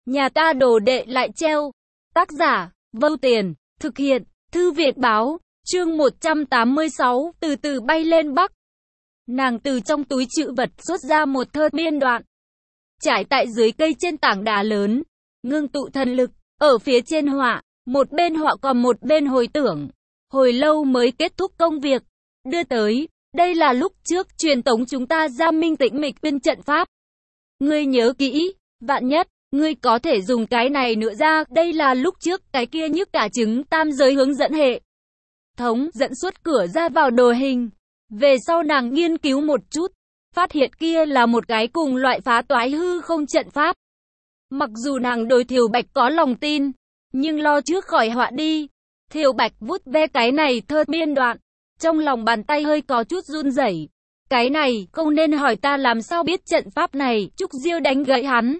Nhà ta đồ đệ lại treo. Tác giả, Vâu Tiền, thực hiện, Thư Viện Báo, chương 186, từ từ bay lên Bắc. Nàng từ trong túi trữ vật xuất ra một thơ biên đoạn. Trải tại dưới cây trên tảng đá lớn, ngưng tụ thần lực, ở phía trên họa, một bên họa còn một bên hồi tưởng. Hồi lâu mới kết thúc công việc, đưa tới, đây là lúc trước truyền tống chúng ta ra Minh Tĩnh Mịch Uyên trận pháp. Ngươi nhớ kỹ, vạn nhất, ngươi có thể dùng cái này nữa ra, đây là lúc trước cái kia nhức cả trứng tam giới hướng dẫn hệ thống dẫn xuất cửa ra vào đồ hình. Về sau nàng nghiên cứu một chút, phát hiện kia là một cái cùng loại phá toái hư không trận pháp. Mặc dù nàng đối Thiều Bạch có lòng tin, nhưng lo trước khỏi họa đi. Thiều Bạch vuốt ve cái này thơ biên đoạn, trong lòng bàn tay hơi có chút run rẩy. Cái này, không nên hỏi ta làm sao biết trận pháp này, Trúc Diêu đánh gãy hắn.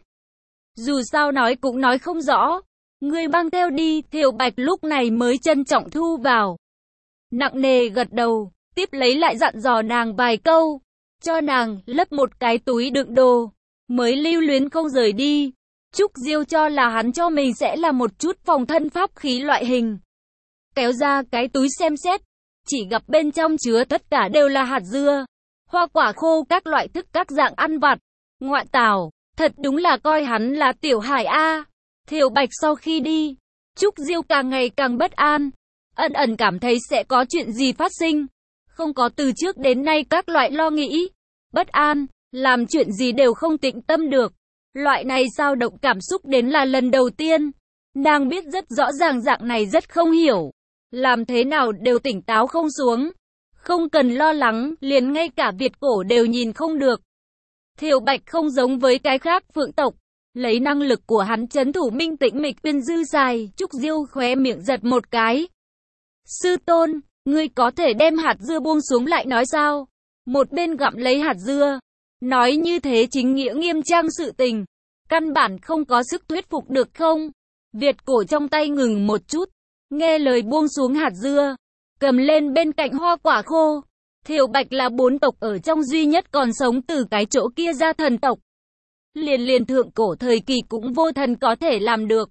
Dù sao nói cũng nói không rõ. Ngươi mang theo đi, Thiều Bạch lúc này mới trân trọng thu vào. Nặng nề gật đầu, tiếp lấy lại dặn dò nàng vài câu, cho nàng lấp một cái túi đựng đồ, mới lưu luyến không rời đi. Trúc Diêu cho là hắn cho mình sẽ là một chút phòng thân pháp khí loại hình. Kéo ra cái túi xem xét, chỉ gặp bên trong chứa tất cả đều là hạt dưa, hoa quả khô các loại thức các dạng ăn vặt. Ngoại tảo, thật đúng là coi hắn là tiểu hải a. Thiều Bạch sau khi đi, Trúc Diêu càng ngày càng bất an, ẩn ẩn cảm thấy sẽ có chuyện gì phát sinh. Không có từ trước đến nay các loại lo nghĩ, bất an, làm chuyện gì đều không tĩnh tâm được. Loại này dao động cảm xúc đến là lần đầu tiên. Nàng biết rất rõ ràng dạng này rất không hiểu. Làm thế nào đều tỉnh táo không xuống. Không cần lo lắng, liền ngay cả Việt cổ đều nhìn không được. Thiều Bạch không giống với cái khác Phượng tộc. Lấy năng lực của hắn trấn thủ Minh Tĩnh Mịch Uyên dư dài, Trúc Diêu khóe miệng giật một cái. Sư tôn, ngươi có thể đem hạt dưa buông xuống lại nói sao? Một bên gặm lấy hạt dưa, nói như thế chính nghĩa nghiêm trang sự tình, căn bản không có sức thuyết phục được không? Việt cổ trong tay ngừng một chút, nghe lời buông xuống hạt dưa, cầm lên bên cạnh hoa quả khô. Thiều Bạch là 4 tộc ở trong duy nhất còn sống từ cái chỗ kia ra thần tộc. Liền thượng cổ thời kỳ cũng vô thần có thể làm được.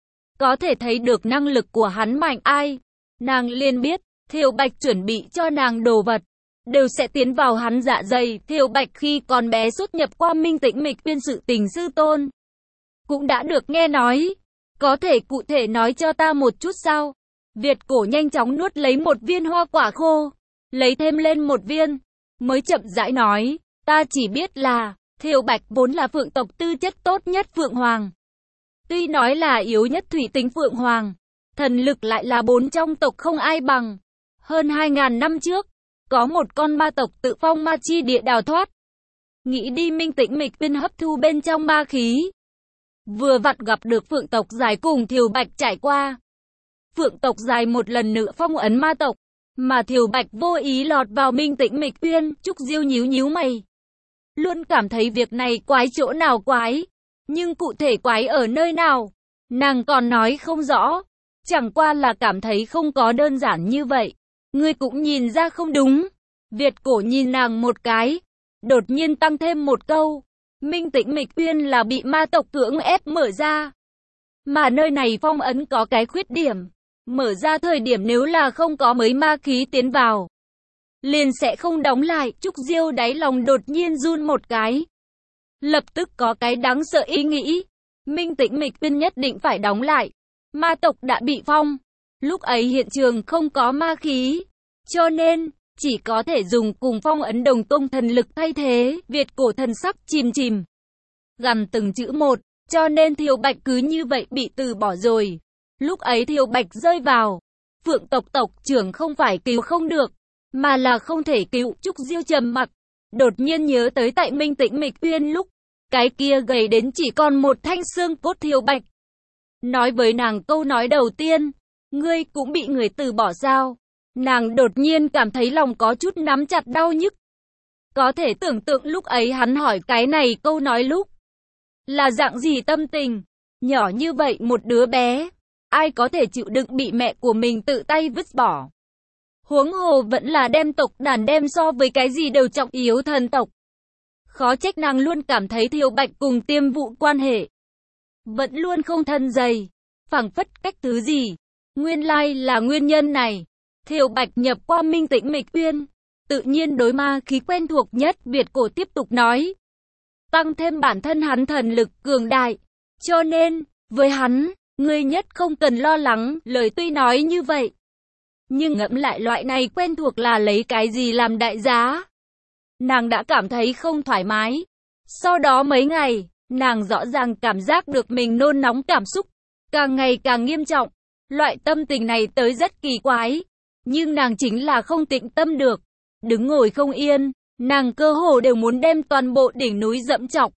Có thể thấy được năng lực của hắn mạnh ai. Nàng liền biết, Thiều Bạch chuẩn bị cho nàng đồ vật, đều sẽ tiến vào hắn dạ dày. Thiều Bạch khi còn bé xuất nhập qua Minh Tĩnh Mịch Uyên sự tình sư tôn, cũng đã được nghe nói. Có thể cụ thể nói cho ta một chút sao? Việt cổ nhanh chóng nuốt lấy một viên hoa quả khô, lấy thêm lên một viên, mới chậm rãi nói, ta chỉ biết là, Thiều Bạch vốn là phượng tộc tư chất tốt nhất Phượng Hoàng. Tuy nói là yếu nhất thủy tính Phượng Hoàng, thần lực lại là 4 trong tộc không ai bằng. Hơn 2000 năm trước, có một con ma tộc tự phong ma chi địa đào thoát, nghĩ đi Minh Tĩnh Mịch Uyên hấp thu bên trong ma khí. Vừa vặn gặp được Phượng tộc dài cùng Thiều Bạch trải qua. Phượng tộc dài một lần nữa phong ấn ma tộc, mà Thiều Bạch vô ý lọt vào Minh Tĩnh Mịch Uyên. Trúc Diêu nhíu mày, luôn cảm thấy việc này quái chỗ nào quái, nhưng cụ thể quái ở nơi nào, nàng còn nói không rõ. Chẳng qua là cảm thấy không có đơn giản như vậy. Ngươi cũng nhìn ra không đúng. Việt cổ nhìn nàng một cái, đột nhiên tăng thêm một câu. Minh Tĩnh Mịch Uyên là bị ma tộc cưỡng ép mở ra, mà nơi này phong ấn có cái khuyết điểm. Mở ra thời điểm nếu là không có mấy ma khí tiến vào, liền sẽ không đóng lại. Trúc Diêu đáy lòng đột nhiên run một cái, lập tức có cái đáng sợ ý nghĩ. Minh Tĩnh Mịch Uyên nhất định phải đóng lại. Ma tộc đã bị phong, lúc ấy hiện trường không có ma khí, cho nên chỉ có thể dùng cùng phong ấn đồng tông thần lực thay thế. Việt cổ thần sắc chìm, gằn từng chữ một, cho nên Thiều Bạch cứ như vậy bị từ bỏ rồi. Lúc ấy Thiều Bạch rơi vào Phượng tộc tộc trưởng không phải cứu không được, mà là không thể cứu. Trúc Diêu trầm mặc, đột nhiên nhớ tới tại Minh Tĩnh Mịch Uyên lúc, cái kia gầy đến chỉ còn một thanh xương cốt Thiều Bạch nói với nàng câu nói đầu tiên, ngươi cũng bị người từ bỏ sao? Nàng đột nhiên cảm thấy lòng có chút nắm chặt đau nhức. Có thể tưởng tượng lúc ấy hắn hỏi cái này câu nói lúc là dạng gì tâm tình. Nhỏ như vậy một đứa bé, ai có thể chịu đựng bị mẹ của mình tự tay vứt bỏ? Huống hồ vẫn là đem tộc đàn đem so với cái gì đều trọng yếu thần tộc. Khó trách nàng luôn cảm thấy Thiều Bạch cùng Tiêm Vụ quan hệ vẫn luôn không thân dày, phảng phất cách thứ gì. Nguyên lai là nguyên nhân này. Thiều Bạch nhập qua Minh Tĩnh Mịch Uyên, tự nhiên đối ma khí quen thuộc nhất. Việt Cổ tiếp tục nói, tăng thêm bản thân hắn thần lực cường đại, cho nên, với hắn, ngươi nhất không cần lo lắng. Lời tuy nói như vậy, nhưng ngẫm lại loại này quen thuộc là lấy cái gì làm đại giá. Nàng đã cảm thấy không thoải mái. Sau đó mấy ngày, nàng rõ ràng cảm giác được mình nôn nóng, cảm xúc càng ngày càng nghiêm trọng. Loại tâm tình này tới rất kỳ quái, nhưng nàng chính là không tĩnh tâm được. Đứng ngồi không yên, nàng cơ hồ đều muốn đem toàn bộ đỉnh núi dẫm chọc.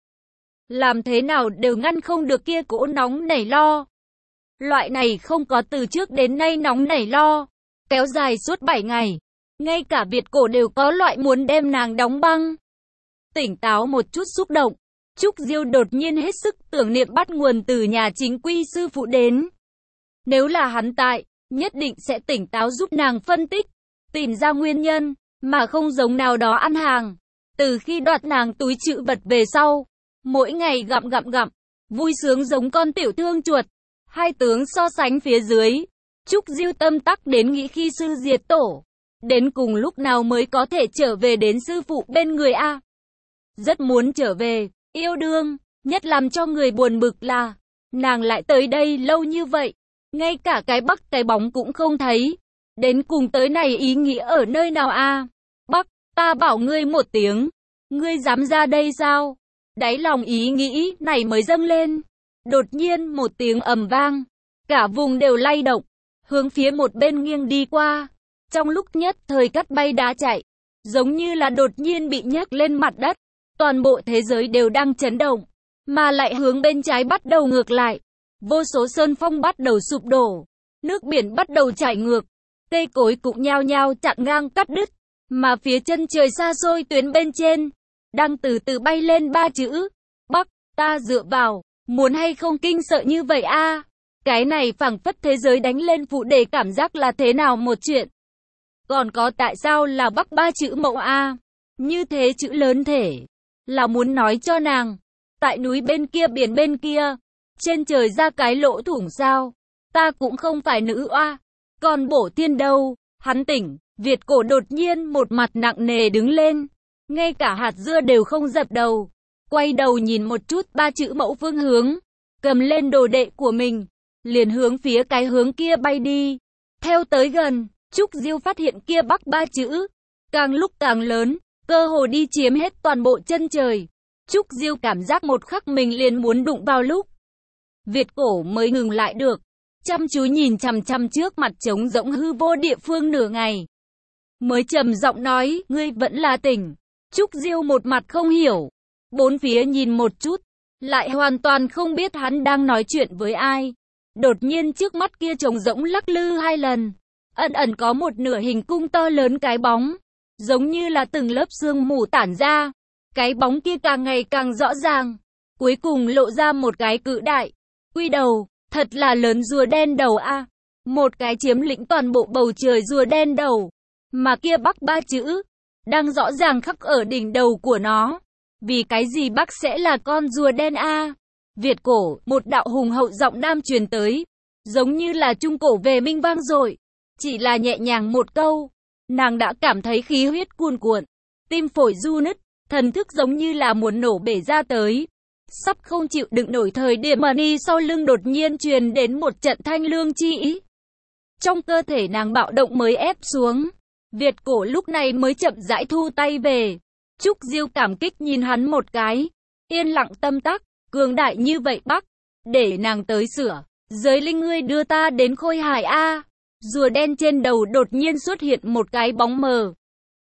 Làm thế nào đều ngăn không được kia cỗ nóng nảy lo. Loại này không có từ trước đến nay nóng nảy lo, kéo dài suốt 7 ngày. Ngay cả Việt Cổ đều có loại muốn đem nàng đóng băng. Tỉnh táo một chút xúc động, Trúc Diêu đột nhiên hết sức tưởng niệm bắt nguồn từ nhà chính quy sư phụ đến. Nếu là hắn tại, nhất định sẽ tỉnh táo giúp nàng phân tích, tìm ra nguyên nhân, mà không giống nào đó ăn hàng. Từ khi đoạt nàng túi trữ vật về sau, mỗi ngày gặm, vui sướng giống con tiểu thương chuột. Hai tướng so sánh phía dưới, Trúc Diêu tâm tắc đến nghĩ khi sư diệt tổ, đến cùng lúc nào mới có thể trở về đến sư phụ bên người a. Rất muốn trở về, yêu đương, nhất làm cho người buồn bực là, nàng lại tới đây lâu như vậy, ngay cả cái Bắc cái bóng cũng không thấy. Đến cùng tới này ý nghĩa ở nơi nào a? Bắc, ta bảo ngươi một tiếng, ngươi dám ra đây sao? Đáy lòng ý nghĩ này mới dâng lên. Đột nhiên một tiếng ầm vang, cả vùng đều lay động, hướng phía một bên nghiêng đi qua. Trong lúc nhất thời cắt bay đá chạy, giống như là đột nhiên bị nhấc lên mặt đất. Toàn bộ thế giới đều đang chấn động, mà lại hướng bên trái bắt đầu ngược lại. Vô số sơn phong bắt đầu sụp đổ, nước biển bắt đầu chảy ngược, cây cối cũng nhao nhao chặn ngang cắt đứt, mà phía chân trời xa xôi tuyến bên trên, đang từ từ bay lên 3 chữ, Bắc, ta dựa vào, muốn hay không kinh sợ như vậy a? Cái này phảng phất thế giới đánh lên phụ đề, cảm giác là thế nào một chuyện. Còn có tại sao là Bắc 3 chữ mẫu a? Như thế chữ lớn thể, là muốn nói cho nàng, tại núi bên kia biển bên kia, trên trời ra cái lỗ thủng sao? Ta cũng không phải nữ oa, còn bổ tiên đâu. Hắn tỉnh, Việt Cổ đột nhiên một mặt nặng nề đứng lên, ngay cả hạt dưa đều không dập đầu, quay đầu nhìn một chút 3 chữ mẫu phương hướng, cầm lên đồ đệ của mình, liền hướng phía cái hướng kia bay đi. Theo tới gần, Trúc Diêu phát hiện kia Bắc 3 chữ, càng lúc càng lớn, cơ hồ đi chiếm hết toàn bộ chân trời. Trúc Diêu cảm giác một khắc mình liền muốn đụng vào lúc. Việt Cổ mới ngừng lại được, chăm chú nhìn chằm chằm trước mặt trống rỗng hư vô địa phương nửa ngày. Mới trầm giọng nói, ngươi vẫn là tỉnh. Trúc Diêu một mặt không hiểu, bốn phía nhìn một chút, lại hoàn toàn không biết hắn đang nói chuyện với ai. Đột nhiên trước mắt kia trống rỗng lắc lư 2 lần, ẩn ẩn có một nửa hình cung to lớn cái bóng, giống như là từng lớp sương mù tản ra. Cái bóng kia càng ngày càng rõ ràng, cuối cùng lộ ra một cái cự đại quy đầu, thật là lớn rùa đen đầu a. Một cái chiếm lĩnh toàn bộ bầu trời rùa đen đầu, mà kia Bắc 3 chữ đang rõ ràng khắc ở đỉnh đầu của nó. Vì cái gì Bắc sẽ là con rùa đen a? Việt Cổ, một đạo hùng hậu giọng nam truyền tới, giống như là trung cổ về minh vang dội. Chỉ là nhẹ nhàng một câu, nàng đã cảm thấy khí huyết cuồn cuộn, tim phổi ru nứt, thần thức giống như là muốn nổ bể ra tới. Sắp không chịu đựng nổi thời điểm mà đi sau lưng đột nhiên truyền đến một trận thanh lương chi ý. Trong cơ thể nàng bạo động mới ép xuống. Việt Cổ lúc này mới chậm rãi thu tay về. Trúc Diêu cảm kích nhìn hắn một cái, yên lặng tâm tắc, cường đại như vậy Bắc, để nàng tới sửa. Giới linh ngươi đưa ta đến Khôi Hải a. Rùa đen trên đầu đột nhiên xuất hiện một cái bóng mờ,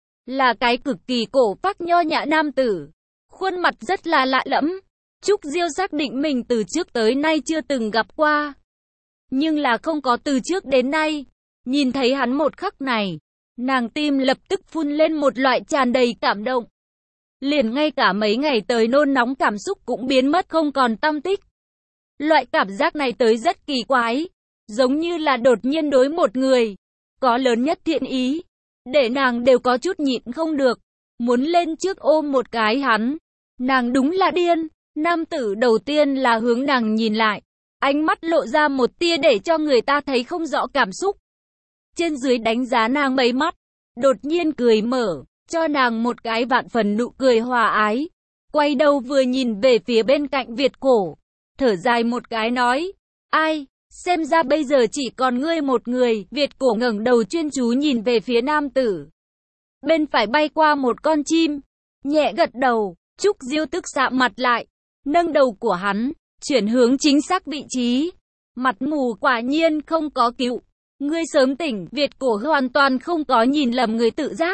là cái cực kỳ cổ phác nho nhã nam tử, khuôn mặt rất là lạ lẫm. Trúc Diêu xác định mình từ trước tới nay chưa từng gặp qua, nhưng là không có từ trước đến nay. Nhìn thấy hắn một khắc này, nàng tim lập tức phun lên một loại tràn đầy cảm động. Liền ngay cả mấy ngày tới nôn nóng cảm xúc cũng biến mất không còn tăm tích. Loại cảm giác này tới rất kỳ quái, giống như là đột nhiên đối một người có lớn nhất thiện ý, để nàng đều có chút nhịn không được, muốn lên trước ôm một cái hắn. Nàng đúng là điên. Nam tử đầu tiên là hướng nàng nhìn lại, ánh mắt lộ ra một tia để cho người ta thấy không rõ cảm xúc. Trên dưới đánh giá nàng mấy mắt, đột nhiên cười mở, cho nàng một cái vạn phần nụ cười hòa ái. Quay đầu vừa nhìn về phía bên cạnh Việt Cổ, thở dài một cái nói, ai, xem ra bây giờ chỉ còn ngươi một người. Việt Cổ ngẩng đầu chuyên chú nhìn về phía nam tử. Bên phải bay qua một con chim, nhẹ gật đầu. Trúc Diêu tức sạm mặt lại, nâng đầu của hắn, chuyển hướng chính xác vị trí. Mặt mù quả nhiên không có cứu. Ngươi sớm tỉnh. Việt Cổ hoàn toàn không có nhìn lầm người tự giác.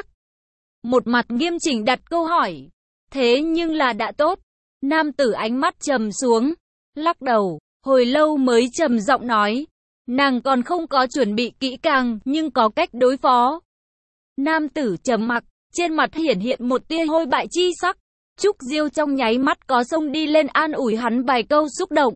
Một mặt nghiêm chỉnh đặt câu hỏi. Thế nhưng là đã tốt. Nam tử ánh mắt trầm xuống, lắc đầu, hồi lâu mới trầm giọng nói. Nàng còn không có chuẩn bị kỹ càng, nhưng có cách đối phó. Nam tử trầm mặc, trên mặt hiển hiện một tia hôi bại chi sắc. Trúc Diêu trong nháy mắt có xông đi lên an ủi hắn vài câu xúc động.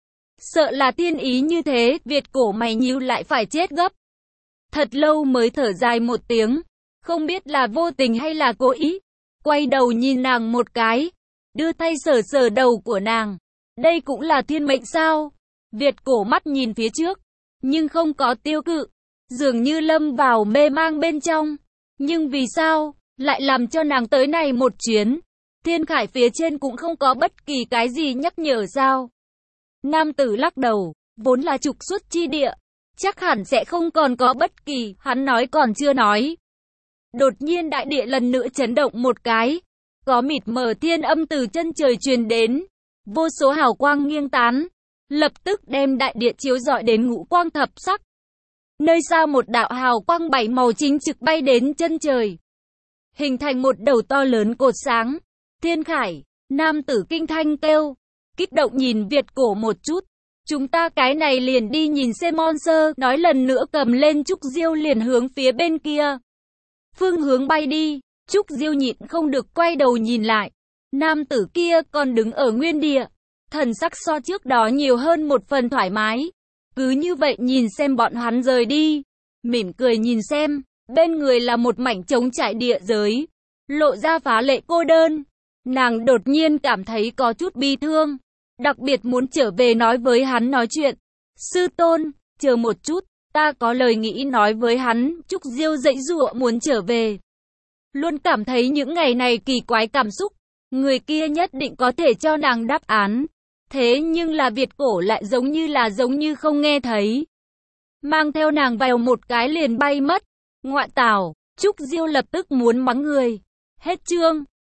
Sợ là tiên ý như thế. Việt Cổ mày nhíu lại phải chết gấp. Thật lâu mới thở dài một tiếng, không biết là vô tình hay là cố ý. Quay đầu nhìn nàng một cái, đưa tay sờ sờ đầu của nàng. Đây cũng là thiên mệnh sao? Việt Cổ mắt nhìn phía trước, nhưng không có tiêu cự, dường như lâm vào mê mang bên trong. Nhưng vì sao lại làm cho nàng tới này một chuyến? Thiên khải phía trên cũng không có bất kỳ cái gì nhắc nhở sao? Nam tử lắc đầu, vốn là trục xuất chi địa, chắc hẳn sẽ không còn có bất kỳ. Hắn nói còn chưa nói, đột nhiên đại địa lần nữa chấn động một cái, có mịt mờ thiên âm từ chân trời truyền đến, vô số hào quang nghiêng tán, lập tức đem đại địa chiếu rọi đến ngũ quang thập sắc. Nơi xa một đạo hào quang bảy màu chính trực bay đến chân trời, hình thành một đầu to lớn cột sáng. Thiên khải, nam tử kinh thanh kêu, kích động nhìn Việt Cổ một chút. Chúng ta cái này liền đi nhìn xem monster, nói lần nữa cầm lên Trúc Diêu liền hướng phía bên kia phương hướng bay đi. Trúc Diêu nhịn không được quay đầu nhìn lại. Nam tử kia còn đứng ở nguyên địa, thần sắc so trước đó nhiều hơn một phần thoải mái. Cứ như vậy nhìn xem bọn hắn rời đi, mỉm cười nhìn xem, bên người là một mảnh trống trải địa giới, lộ ra phá lệ cô đơn. Nàng đột nhiên cảm thấy có chút bi thương, đặc biệt muốn trở về nói với hắn nói chuyện. Sư tôn, chờ một chút, ta có lời nghĩ nói với hắn. Trúc Diêu dãy dụa muốn trở về, luôn cảm thấy những ngày này kỳ quái cảm xúc, người kia nhất định có thể cho nàng đáp án. Thế nhưng là Việt Cổ lại giống như không nghe thấy, mang theo nàng vào một cái liền bay mất. Ngoại tảo, Trúc Diêu lập tức muốn mắng người. Hết chương.